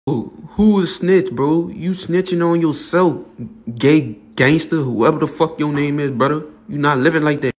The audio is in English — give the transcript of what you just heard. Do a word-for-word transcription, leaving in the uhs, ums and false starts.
Who is snitch, bro? You snitching on yourself, gay gangster, whoever the fuck your name is, brother. You not living like that.